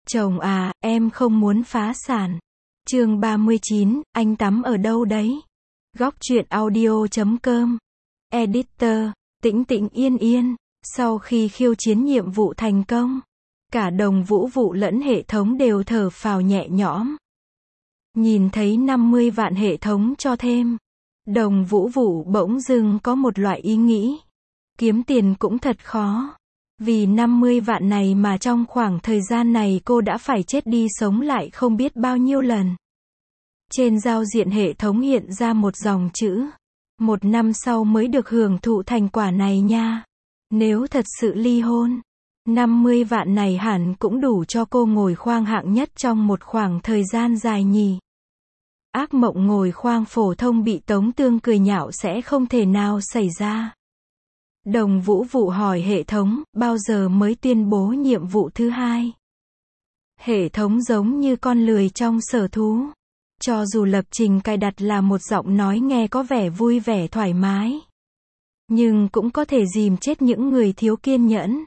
Chồng à, em không muốn phá sản. Chương 39, anh tắm ở đâu đấy? Góc truyện audio.com. Editor, Tĩnh Tĩnh Yên Yên. Sau khi khiêu chiến nhiệm vụ thành công, cả Đồng Vũ Vụ lẫn hệ thống đều thở phào nhẹ nhõm. Nhìn thấy 50 vạn hệ thống cho thêm, Đồng Vũ Vụ bỗng dưng có một loại ý nghĩ. Kiếm tiền cũng thật khó. Vì 50 vạn này mà trong khoảng thời gian này cô đã phải chết đi sống lại không biết bao nhiêu lần. Trên giao diện hệ thống hiện ra một dòng chữ. 1 năm sau mới được hưởng thụ thành quả này nha. Nếu thật sự ly hôn, 50 vạn này hẳn cũng đủ cho cô ngồi khoang hạng nhất trong một khoảng thời gian dài nhỉ. Ác mộng ngồi khoang phổ thông bị Tống Tương cười nhạo sẽ không thể nào xảy ra. Đồng Vũ Vụ hỏi hệ thống, bao giờ mới tuyên bố nhiệm vụ thứ 2? Hệ thống giống như con lười trong sở thú. Cho dù lập trình cài đặt là một giọng nói nghe có vẻ vui vẻ thoải mái, nhưng cũng có thể dìm chết những người thiếu kiên nhẫn.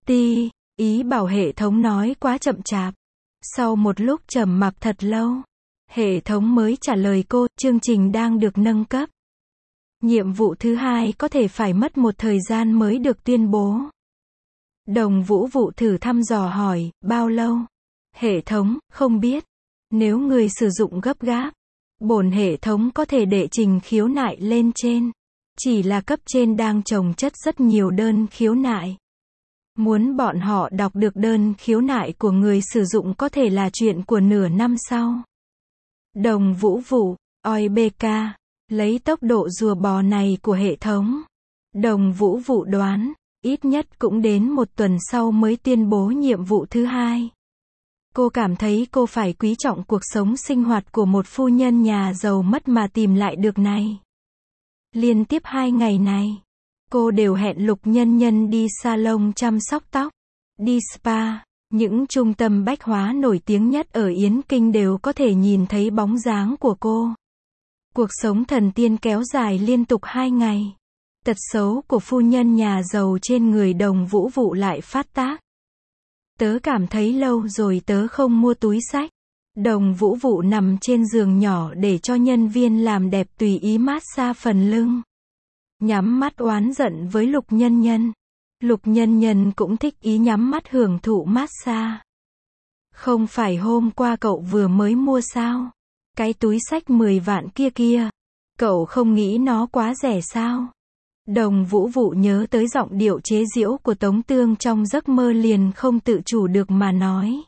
Ý bảo hệ thống nói quá chậm chạp. Sau một lúc trầm mặc thật lâu, hệ thống mới trả lời cô, chương trình đang được nâng cấp. Nhiệm vụ thứ 2 có thể phải mất một thời gian mới được tuyên bố. Đồng Vũ Vụ thử thăm dò hỏi, bao lâu? Hệ thống, không biết. Nếu người sử dụng gấp gáp, bổn hệ thống có thể đệ trình khiếu nại lên trên. Chỉ là cấp trên đang chồng chất rất nhiều đơn khiếu nại. Muốn bọn họ đọc được đơn khiếu nại của người sử dụng có thể là chuyện của nửa năm sau. Đồng Vũ Vụ, oi BK, lấy tốc độ rùa bò này của hệ thống, Đồng Vũ Vụ đoán, ít nhất cũng đến 1 tuần sau mới tuyên bố nhiệm vụ thứ 2. Cô cảm thấy cô phải quý trọng cuộc sống sinh hoạt của một phu nhân nhà giàu mất mà tìm lại được này. Liên tiếp 2 ngày này, cô đều hẹn Lục Nhân Nhân đi salon chăm sóc tóc, đi spa. Những trung tâm bách hóa nổi tiếng nhất ở Yến Kinh đều có thể nhìn thấy bóng dáng của cô. Cuộc sống thần tiên kéo dài liên tục 2 ngày. Tật xấu của phu nhân nhà giàu trên người Đồng Vũ Vụ lại phát tác. Tớ cảm thấy lâu rồi tớ không mua túi xách. Đồng Vũ Vụ nằm trên giường nhỏ để cho nhân viên làm đẹp tùy ý massage phần lưng. Nhắm mắt oán giận với Lục Nhân Nhân. Lục Nhân Nhân cũng thích ý nhắm mắt hưởng thụ massage. Không phải hôm qua cậu vừa mới mua sao? Cái túi xách 10 vạn kia. Cậu không nghĩ nó quá rẻ sao? Đồng Vũ Vụ nhớ tới giọng điệu chế giễu của Tống Tương trong giấc mơ liền không tự chủ được mà nói.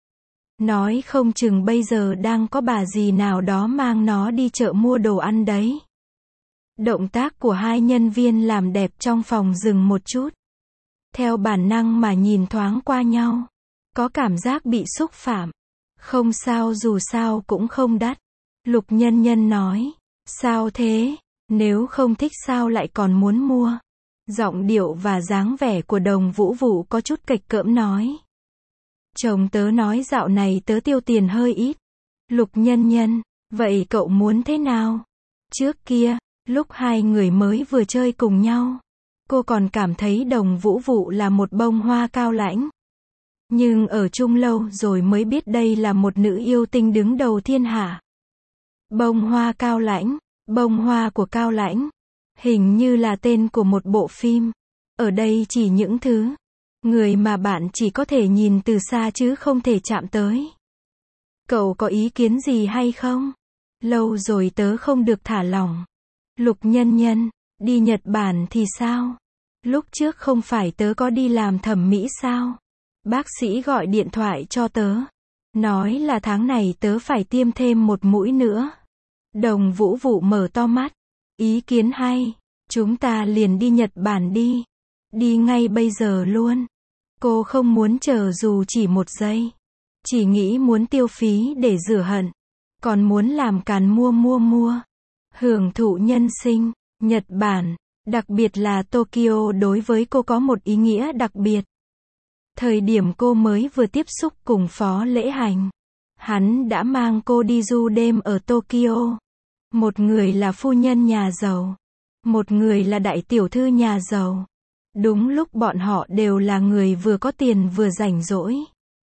Nói không chừng bây giờ đang có bà dì nào đó mang nó đi chợ mua đồ ăn đấy. Động tác của hai nhân viên làm đẹp trong phòng dừng một chút. Theo bản năng mà nhìn thoáng qua nhau. Có cảm giác bị xúc phạm. Không sao, dù sao cũng không đắt. Lục Nhân Nhân nói. Sao thế? Nếu không thích sao lại còn muốn mua? Giọng điệu và dáng vẻ của Đồng Vũ Vụ có chút kệch cỡm nói. Chồng tớ nói dạo này tớ tiêu tiền hơi ít. Lục Nhân Nhân, vậy cậu muốn thế nào? Trước kia, lúc hai người mới vừa chơi cùng nhau, cô còn cảm thấy Đồng Vũ Vụ là một bông hoa cao lãnh. Nhưng ở chung lâu rồi mới biết đây là một nữ yêu tinh đứng đầu thiên hạ. Bông hoa cao lãnh, bông hoa của Cao Lãnh. Hình như là tên của một bộ phim. Ở đây chỉ những thứ, người mà bạn chỉ có thể nhìn từ xa chứ không thể chạm tới. Cậu có ý kiến gì hay không? Lâu rồi tớ không được thả lỏng. Lục Nhân Nhân, đi Nhật Bản thì sao? Lúc trước không phải tớ có đi làm thẩm mỹ sao? Bác sĩ gọi điện thoại cho tớ. Nói là tháng này tớ phải tiêm thêm 1 mũi nữa. Đồng Vũ Vụ mở to mắt. Ý kiến hay. Chúng ta liền đi Nhật Bản đi. Đi ngay bây giờ luôn. Cô không muốn chờ dù chỉ 1 giây. Chỉ nghĩ muốn tiêu phí để rửa hận. Còn muốn làm càn mua. Hưởng thụ nhân sinh. Nhật Bản, đặc biệt là Tokyo đối với cô có một ý nghĩa đặc biệt. Thời điểm cô mới vừa tiếp xúc cùng Phó Lễ Hành, hắn đã mang cô đi du đêm ở Tokyo. Một người là phu nhân nhà giàu, một người là đại tiểu thư nhà giàu. Đúng lúc bọn họ đều là người vừa có tiền vừa rảnh rỗi.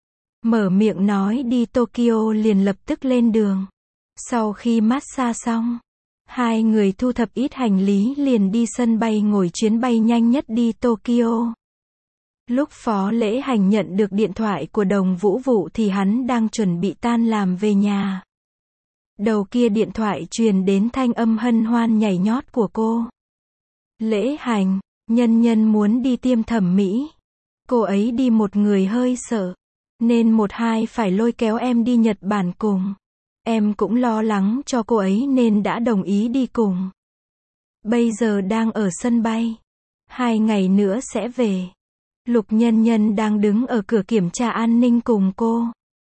Mở miệng nói đi Tokyo liền lập tức lên đường. Sau khi massage xong, hai người thu thập ít hành lý liền đi sân bay ngồi chuyến bay nhanh nhất đi Tokyo. Lúc Phó Lễ Hành nhận được điện thoại của Đồng Vũ Vụ thì hắn đang chuẩn bị tan làm về nhà. Đầu kia điện thoại truyền đến thanh âm hân hoan nhảy nhót của cô. Lễ Hành, Nhân Nhân muốn đi tiêm thẩm mỹ. Cô ấy đi một người hơi sợ, nên một hai phải lôi kéo em đi Nhật Bản cùng. Em cũng lo lắng cho cô ấy nên đã đồng ý đi cùng. Bây giờ đang ở sân bay. 2 ngày nữa sẽ về. Lục Nhân Nhân đang đứng ở cửa kiểm tra an ninh cùng cô.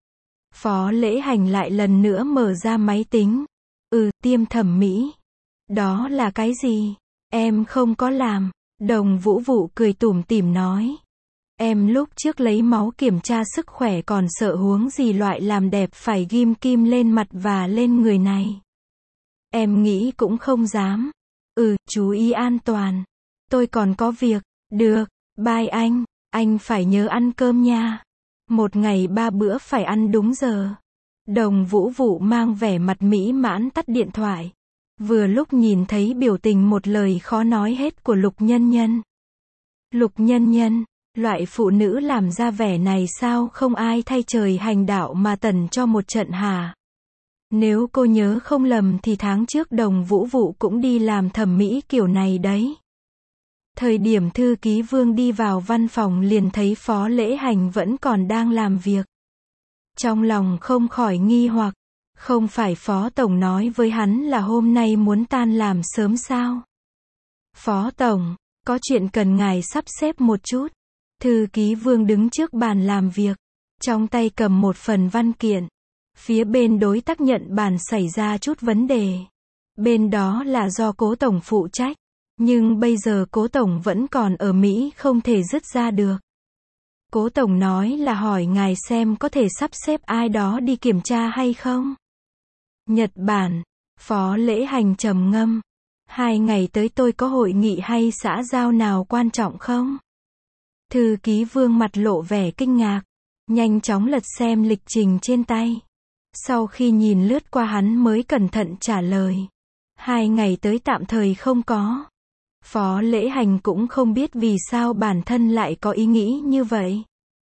Phó Lễ Hành lại lần nữa mở ra máy tính. Tiêm thẩm mỹ. Đó là cái gì? Em không có làm. Đồng Vũ Vụ cười tủm tỉm nói. Em lúc trước lấy máu kiểm tra sức khỏe còn sợ huống gì loại làm đẹp phải ghim kim lên mặt và lên người này. Em nghĩ cũng không dám. Chú ý an toàn. Tôi còn có việc. Được, bye anh phải nhớ ăn cơm nha. Một ngày 3 bữa phải ăn đúng giờ. Đồng Vũ Vụ mang vẻ mặt mỹ mãn tắt điện thoại. Vừa lúc nhìn thấy biểu tình một lời khó nói hết của Lục Nhân Nhân. Lục Nhân Nhân, loại phụ nữ làm ra vẻ này sao không ai thay trời hành đạo mà tẩn cho một trận hả? Nếu cô nhớ không lầm thì tháng trước Đồng Vũ Vụ cũng đi làm thẩm mỹ kiểu này đấy. Thời điểm thư ký Vương đi vào văn phòng liền thấy Phó Lễ Hành vẫn còn đang làm việc. Trong lòng không khỏi nghi hoặc, không phải Phó Tổng nói với hắn là hôm nay muốn tan làm sớm sao? Phó Tổng, có chuyện cần ngài sắp xếp một chút. Thư ký Vương đứng trước bàn làm việc, trong tay cầm một phần văn kiện. Phía bên đối tác nhận bàn xảy ra chút vấn đề. Bên đó là do Cố Tổng phụ trách. Nhưng bây giờ Cố Tổng vẫn còn ở Mỹ không thể dứt ra được. Cố Tổng nói là hỏi ngài xem có thể sắp xếp ai đó đi kiểm tra hay không? Nhật Bản, Phó Lễ Hành trầm ngâm. 2 ngày tới tôi có hội nghị hay xã giao nào quan trọng không? Thư ký Vương mặt lộ vẻ kinh ngạc. Nhanh chóng lật xem lịch trình trên tay. Sau khi nhìn lướt qua hắn mới cẩn thận trả lời. 2 ngày tới tạm thời không có. Phó Lễ Hành cũng không biết vì sao bản thân lại có ý nghĩ như vậy.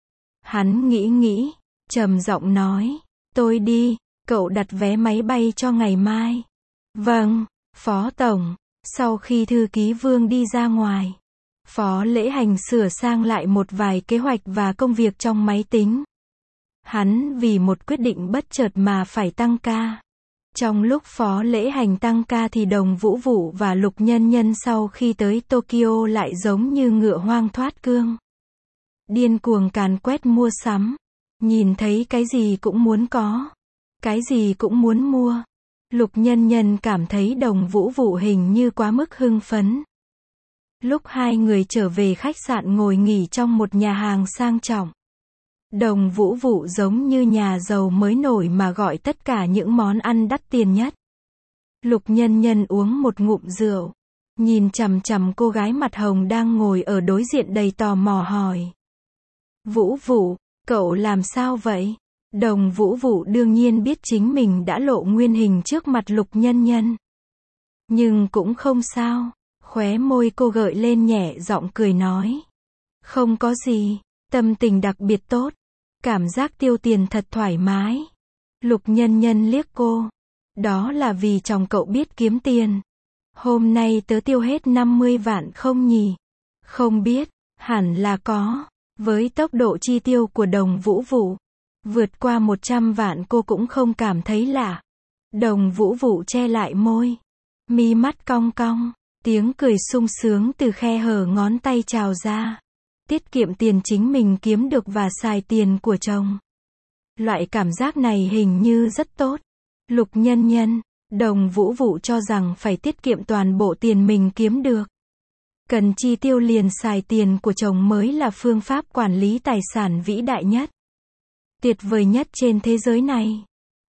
Hắn nghĩ, trầm giọng nói, tôi đi, cậu đặt vé máy bay cho ngày mai. Vâng, Phó Tổng. Sau khi thư ký Vương đi ra ngoài, Phó Lễ Hành sửa sang lại một vài kế hoạch và công việc trong máy tính. Hắn vì một quyết định bất chợt mà phải tăng ca. Trong lúc Phó Lễ Hành tăng ca thì Đồng Vũ Vụ và Lục Nhân Nhân sau khi tới Tokyo lại giống như ngựa hoang thoát cương. Điên cuồng càn quét mua sắm. Nhìn thấy cái gì cũng muốn có. Cái gì cũng muốn mua. Lục Nhân Nhân cảm thấy Đồng Vũ Vụ hình như quá mức hưng phấn. Lúc hai người trở về khách sạn ngồi nghỉ trong một nhà hàng sang trọng. Đồng Vũ Vụ giống như nhà giàu mới nổi mà gọi tất cả những món ăn đắt tiền nhất. Lục Nhân Nhân uống một ngụm rượu, nhìn chằm chằm cô gái mặt hồng đang ngồi ở đối diện đầy tò mò hỏi. Vũ Vụ, cậu làm sao vậy? Đồng Vũ Vụ đương nhiên biết chính mình đã lộ nguyên hình trước mặt Lục Nhân Nhân. Nhưng cũng không sao, khóe môi cô gợi lên nhẹ giọng cười nói. Không có gì, tâm tình đặc biệt tốt. Cảm giác tiêu tiền thật thoải mái. Lục Nhân Nhân liếc cô. Đó là vì chồng cậu biết kiếm tiền. Hôm nay tớ tiêu hết 50 vạn không nhỉ? Không biết, hẳn là có. Với tốc độ chi tiêu của Đồng Vũ Vụ, vượt qua 100 vạn cô cũng không cảm thấy lạ. Đồng Vũ Vụ che lại môi. Mi mắt cong cong. Tiếng cười sung sướng từ khe hở ngón tay trào ra. Tiết kiệm tiền chính mình kiếm được và xài tiền của chồng. Loại cảm giác này hình như rất tốt. Lục Nhân Nhân, Đồng Vũ Vụ cho rằng phải tiết kiệm toàn bộ tiền mình kiếm được. Cần chi tiêu liền xài tiền của chồng mới là phương pháp quản lý tài sản vĩ đại nhất. Tuyệt vời nhất trên thế giới này.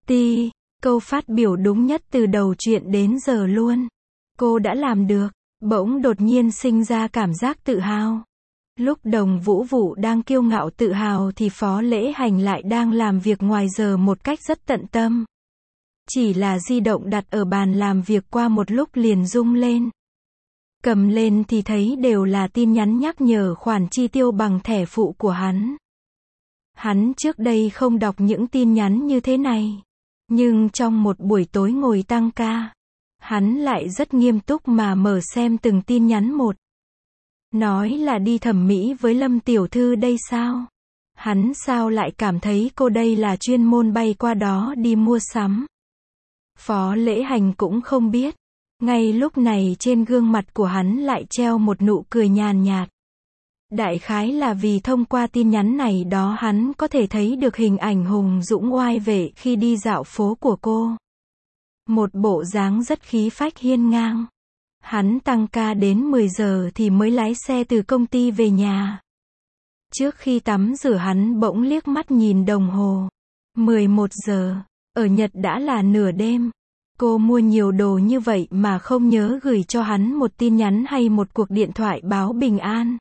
Câu phát biểu đúng nhất từ đầu chuyện đến giờ luôn. Cô đã làm được. Bỗng đột nhiên sinh ra cảm giác tự hào. Lúc Đồng Vũ Vũ đang kiêu ngạo tự hào thì Phó Lễ Hành lại đang làm việc ngoài giờ một cách rất tận tâm. Chỉ là di động đặt ở bàn làm việc qua một lúc liền rung lên. Cầm lên thì thấy đều là tin nhắn nhắc nhở khoản chi tiêu bằng thẻ phụ của hắn. Hắn trước đây không đọc những tin nhắn như thế này. Nhưng trong một buổi tối ngồi tăng ca, hắn lại rất nghiêm túc mà mở xem từng tin nhắn một. Nói là đi thẩm mỹ với Lâm tiểu thư đây sao? Hắn sao lại cảm thấy cô đây là chuyên môn bay qua đó đi mua sắm? Phó Lễ Hành cũng không biết. Ngay lúc này trên gương mặt của hắn lại treo một nụ cười nhàn nhạt. Đại khái là vì thông qua tin nhắn này đó hắn có thể thấy được hình ảnh hùng dũng oai vệ khi đi dạo phố của cô. Một bộ dáng rất khí phách hiên ngang. Hắn tăng ca đến 10 giờ thì mới lái xe từ công ty về nhà. Trước khi tắm rửa hắn bỗng liếc mắt nhìn đồng hồ. 11 giờ, ở Nhật đã là nửa đêm. Cô mua nhiều đồ như vậy mà không nhớ gửi cho hắn một tin nhắn hay một cuộc điện thoại báo bình an.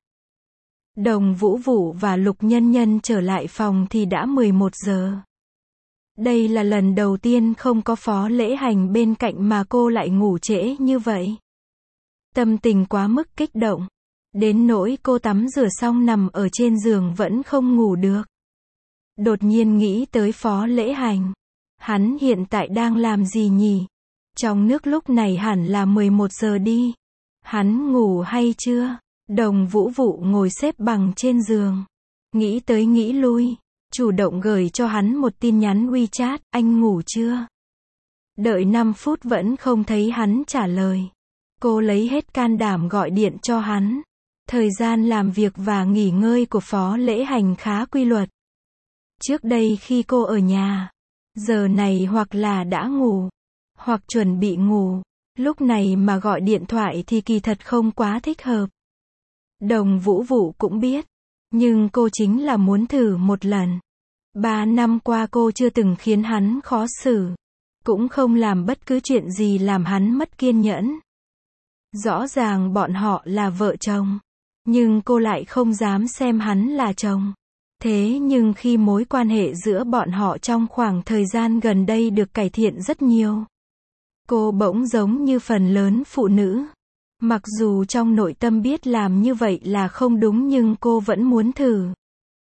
Đồng Vũ Vũ và Lục Nhân Nhân trở lại phòng thì đã 11 giờ. Đây là lần đầu tiên không có Phó Lễ Hành bên cạnh mà cô lại ngủ trễ như vậy. Tâm tình quá mức kích động. Đến nỗi cô tắm rửa xong nằm ở trên giường vẫn không ngủ được. Đột nhiên nghĩ tới Phó Lễ Hành. Hắn hiện tại đang làm gì nhỉ? Trong nước lúc này hẳn là 11 giờ đi. Hắn ngủ hay chưa? Đồng Vũ Vũ ngồi xếp bằng trên giường. Nghĩ tới nghĩ lui. Chủ động gửi cho hắn một tin nhắn WeChat, anh ngủ chưa? Đợi 5 phút vẫn không thấy hắn trả lời. Cô lấy hết can đảm gọi điện cho hắn. Thời gian làm việc và nghỉ ngơi của Phó Lễ Hành khá quy luật. Trước đây khi cô ở nhà, giờ này hoặc là đã ngủ, hoặc chuẩn bị ngủ. Lúc này mà gọi điện thoại thì kỳ thật không quá thích hợp. Đồng Vũ Vũ cũng biết. Nhưng cô chính là muốn thử một lần. 3 năm qua cô chưa từng khiến hắn khó xử. Cũng không làm bất cứ chuyện gì làm hắn mất kiên nhẫn. Rõ ràng bọn họ là vợ chồng. Nhưng cô lại không dám xem hắn là chồng. Thế nhưng khi mối quan hệ giữa bọn họ trong khoảng thời gian gần đây được cải thiện rất nhiều. Cô bỗng giống như phần lớn phụ nữ. Mặc dù trong nội tâm biết làm như vậy là không đúng nhưng cô vẫn muốn thử.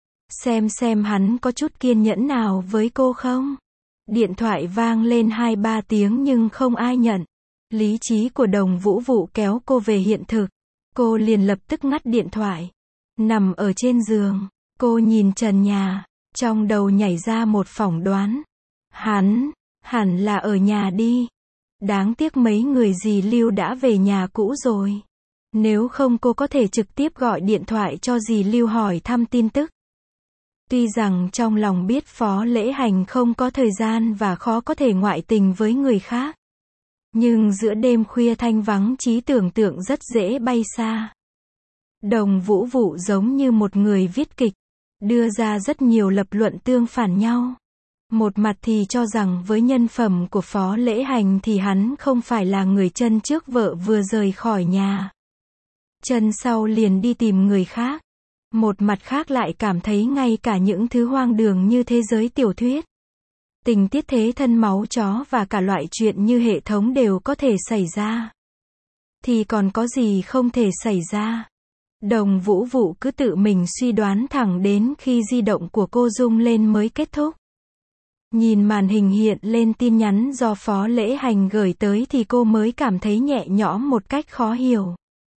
Xem hắn có chút kiên nhẫn nào với cô không? Điện thoại vang lên 2-3 tiếng nhưng không ai nhận. Lý trí của Đồng Vũ Vũ kéo cô về hiện thực. Cô liền lập tức ngắt điện thoại. Nằm ở trên giường, cô nhìn trần nhà, trong đầu nhảy ra một phỏng đoán. Hắn, hẳn là ở nhà đi. Đáng tiếc mấy người dì Lưu đã về nhà cũ rồi. Nếu không cô có thể trực tiếp gọi điện thoại cho dì Lưu hỏi thăm tin tức. Tuy rằng trong lòng biết Phó Lễ Hành không có thời gian và khó có thể ngoại tình với người khác. Nhưng giữa đêm khuya thanh vắng trí tưởng tượng rất dễ bay xa. Đồng Vũ Vũ giống như một người viết kịch, đưa ra rất nhiều lập luận tương phản nhau. Một mặt thì cho rằng với nhân phẩm của Phó Lễ Hành thì hắn không phải là người chân trước vợ vừa rời khỏi nhà. Chân sau liền đi tìm người khác. Một mặt khác lại cảm thấy ngay cả những thứ hoang đường như thế giới tiểu thuyết, tình tiết thế thân máu chó và cả loại chuyện như hệ thống đều có thể xảy ra. Thì còn có gì không thể xảy ra? Đồng Vũ Vũ cứ tự mình suy đoán thẳng đến khi di động của cô rung lên mới kết thúc. Nhìn màn hình hiện lên tin nhắn do Phó Lễ Hành gửi tới thì cô mới cảm thấy nhẹ nhõm một cách khó hiểu.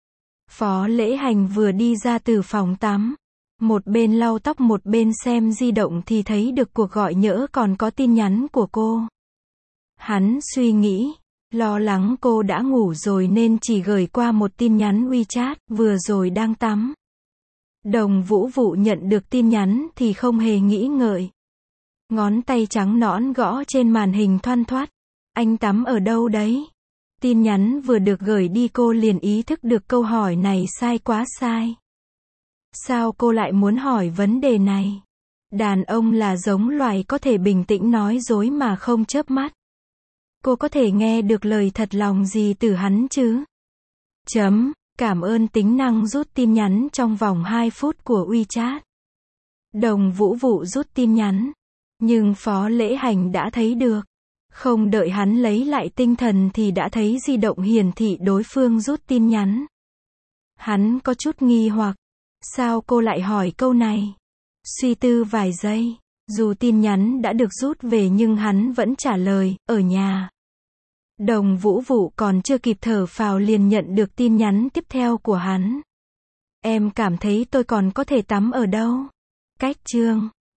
Phó Lễ Hành vừa đi ra từ phòng tắm. Một bên lau tóc một bên xem di động thì thấy được cuộc gọi nhỡ còn có tin nhắn của cô. Hắn suy nghĩ, lo lắng cô đã ngủ rồi nên chỉ gửi qua một tin nhắn WeChat, vừa rồi đang tắm. Đồng Vũ Vũ nhận được tin nhắn thì không hề nghĩ ngợi. Ngón tay trắng nõn gõ trên màn hình thoăn thoắt. Anh tắm ở đâu đấy? Tin nhắn vừa được gửi đi cô liền ý thức được câu hỏi này sai quá sai. Sao cô lại muốn hỏi vấn đề này? Đàn ông là giống loài có thể bình tĩnh nói dối mà không chớp mắt. Cô có thể nghe được lời thật lòng gì từ hắn chứ? Cảm ơn tính năng rút tin nhắn trong vòng 2 phút của WeChat. Đồng Vũ Vụ rút tin nhắn. Nhưng Phó Lễ Hành đã thấy được. Không đợi hắn lấy lại tinh thần thì đã thấy di động hiển thị đối phương rút tin nhắn. Hắn có chút nghi hoặc. Sao cô lại hỏi câu này? Suy tư vài giây. Dù tin nhắn đã được rút về nhưng hắn vẫn trả lời, ở nhà. Đồng Vũ Vụ còn chưa kịp thở phào liền nhận được tin nhắn tiếp theo của hắn. Em cảm thấy tôi còn có thể tắm ở đâu? Cách chương